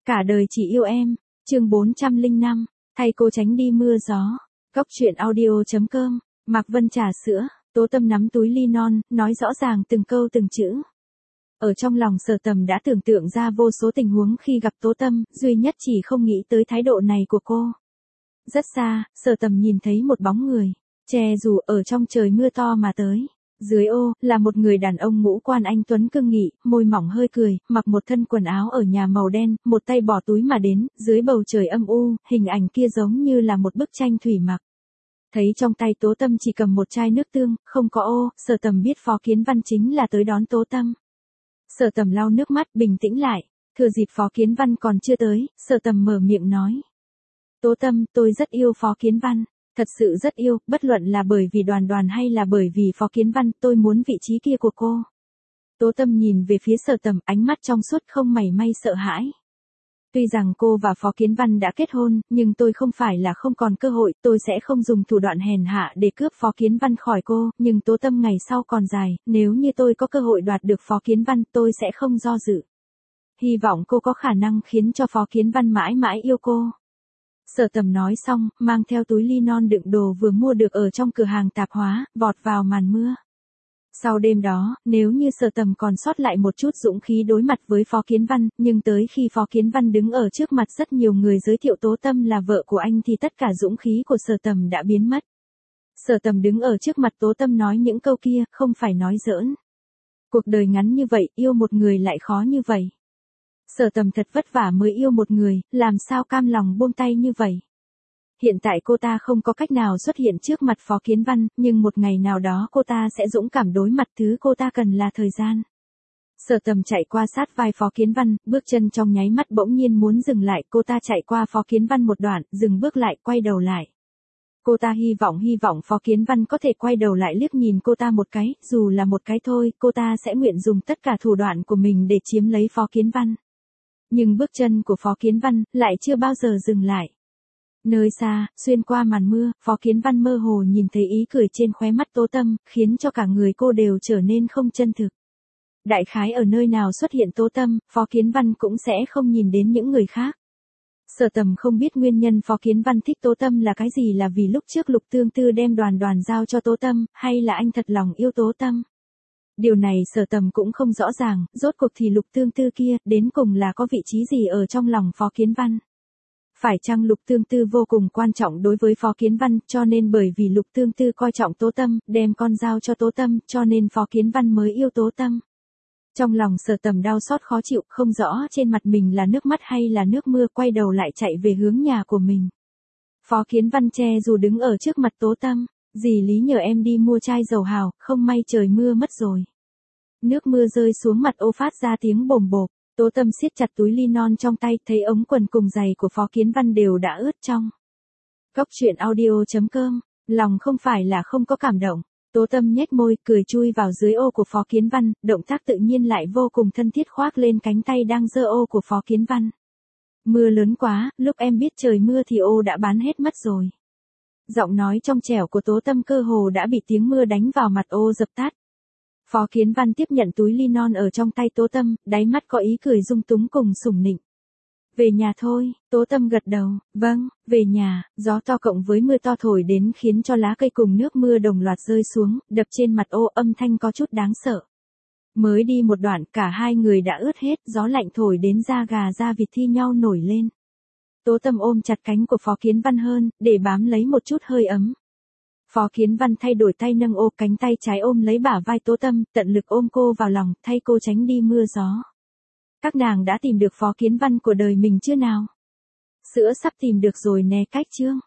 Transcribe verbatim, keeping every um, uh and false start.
Cả đời chỉ yêu em, chương bốn trăm lẻ năm, thay cô tránh đi mưa gió. Góc truyện audio chấm com, Mạc Vân trà sữa, Tố Tâm nắm túi ly non, nói rõ ràng từng câu từng chữ. Ở trong lòng Sở Tầm đã tưởng tượng ra vô số tình huống khi gặp Tố Tâm, duy nhất chỉ không nghĩ tới thái độ này của cô. Rất xa, Sở Tầm nhìn thấy một bóng người, che dù ở trong trời mưa to mà tới. Dưới ô, là một người đàn ông ngũ quan anh tuấn cương nghị, môi mỏng hơi cười, mặc một thân quần áo ở nhà màu đen, một tay bỏ túi mà đến, dưới bầu trời âm u, hình ảnh kia giống như là một bức tranh thủy mặc. Thấy trong tay Tố Tâm chỉ cầm một chai nước tương, không có ô, Sở Tầm biết Phó Kiến Văn chính là tới đón Tố Tâm. Sở Tầm lau nước mắt, bình tĩnh lại, thừa dịp Phó Kiến Văn còn chưa tới, Sở Tầm mở miệng nói. Tố Tâm, tôi rất yêu Phó Kiến Văn. Thật sự rất yêu, bất luận là bởi vì Đoàn Đoàn hay là bởi vì Phó Kiến Văn, tôi muốn vị trí kia của cô. Tố Tâm nhìn về phía Sở Tầm, ánh mắt trong suốt không mảy may sợ hãi. Tuy rằng cô và Phó Kiến Văn đã kết hôn, nhưng tôi không phải là không còn cơ hội, tôi sẽ không dùng thủ đoạn hèn hạ để cướp Phó Kiến Văn khỏi cô, nhưng Tố Tâm ngày sau còn dài, nếu như tôi có cơ hội đoạt được Phó Kiến Văn, tôi sẽ không do dự. Hy vọng cô có khả năng khiến cho Phó Kiến Văn mãi mãi yêu cô. Sở Tầm nói xong, mang theo túi ly non đựng đồ vừa mua được ở trong cửa hàng tạp hóa, vọt vào màn mưa. Sau đêm đó, nếu như Sở Tầm còn sót lại một chút dũng khí đối mặt với Phó Kiến Văn, nhưng tới khi Phó Kiến Văn đứng ở trước mặt rất nhiều người giới thiệu Tố Tâm là vợ của anh thì tất cả dũng khí của Sở Tầm đã biến mất. Sở Tầm đứng ở trước mặt Tố Tâm nói những câu kia, không phải nói giỡn. Cuộc đời ngắn như vậy, yêu một người lại khó như vậy. Sở Tầm thật vất vả mới yêu một người, làm sao cam lòng buông tay như vậy. Hiện tại cô ta không có cách nào xuất hiện trước mặt Phó Kiến Văn, nhưng một ngày nào đó cô ta sẽ dũng cảm đối mặt, thứ cô ta cần là thời gian. Sở Tầm chạy qua sát vai Phó Kiến Văn, bước chân trong nháy mắt bỗng nhiên muốn dừng lại, cô ta chạy qua Phó Kiến Văn một đoạn, dừng bước lại, quay đầu lại. Cô ta hy vọng hy vọng Phó Kiến Văn có thể quay đầu lại liếc nhìn cô ta một cái, dù là một cái thôi, cô ta sẽ nguyện dùng tất cả thủ đoạn của mình để chiếm lấy Phó Kiến Văn. Nhưng bước chân của Phó Kiến Văn lại chưa bao giờ dừng lại. Nơi xa, xuyên qua màn mưa, Phó Kiến Văn mơ hồ nhìn thấy ý cười trên khóe mắt Tố Tâm, khiến cho cả người cô đều trở nên không chân thực. Đại khái ở nơi nào xuất hiện Tố Tâm, Phó Kiến Văn cũng sẽ không nhìn đến những người khác. Sở Tầm không biết nguyên nhân Phó Kiến Văn thích Tố Tâm là cái gì, là vì lúc trước Lục Tương Tư đem Đoàn Đoàn giao cho Tố Tâm, hay là anh thật lòng yêu Tố Tâm. Điều này Sở Tầm cũng không rõ ràng, rốt cuộc thì Lục Tương Tư kia, đến cùng là có vị trí gì ở trong lòng Phó Kiến Văn. Phải chăng Lục Tương Tư vô cùng quan trọng đối với Phó Kiến Văn, cho nên bởi vì Lục Tương Tư coi trọng Tố Tâm, đem con giao cho Tố Tâm, cho nên Phó Kiến Văn mới yêu Tố Tâm. Trong lòng Sở Tầm đau xót khó chịu, không rõ trên mặt mình là nước mắt hay là nước mưa, quay đầu lại chạy về hướng nhà của mình. Phó Kiến Văn che dù đứng ở trước mặt Tố Tâm. Dì Lý nhờ em đi mua chai dầu hào, không may trời mưa mất rồi. Nước mưa rơi xuống mặt ô phát ra tiếng bồm bộp, Tố Tâm siết chặt túi ly non trong tay, thấy ống quần cùng giày của Phó Kiến Văn đều đã ướt trong. Góc truyện audio chấm com, lòng không phải là không có cảm động. Tố Tâm nhếch môi, cười chui vào dưới ô của Phó Kiến Văn, động tác tự nhiên lại vô cùng thân thiết khoác lên cánh tay đang giơ ô của Phó Kiến Văn. Mưa lớn quá, lúc em biết trời mưa thì ô đã bán hết mất rồi. Giọng nói trong trẻo của Tố Tâm cơ hồ đã bị tiếng mưa đánh vào mặt ô dập tắt. Phó Kiến Văn tiếp nhận túi ly non ở trong tay Tố Tâm, đáy mắt có ý cười dung túng cùng sủng nịnh. Về nhà thôi, Tố Tâm gật đầu, vâng, về nhà. Gió to cộng với mưa to thổi đến khiến cho lá cây cùng nước mưa đồng loạt rơi xuống, đập trên mặt ô, âm thanh có chút đáng sợ. Mới đi một đoạn, cả hai người đã ướt hết, gió lạnh thổi đến da gà da vịt thi nhau nổi lên. Tố Tâm ôm chặt cánh của Phó Kiến Văn hơn, để bám lấy một chút hơi ấm. Phó Kiến Văn thay đổi tay nâng ô, cánh tay trái ôm lấy bả vai Tố Tâm, tận lực ôm cô vào lòng, thay cô tránh đi mưa gió. Các nàng đã tìm được Phó Kiến Văn của đời mình chưa nào? Sữa sắp tìm được rồi nè, cách chương.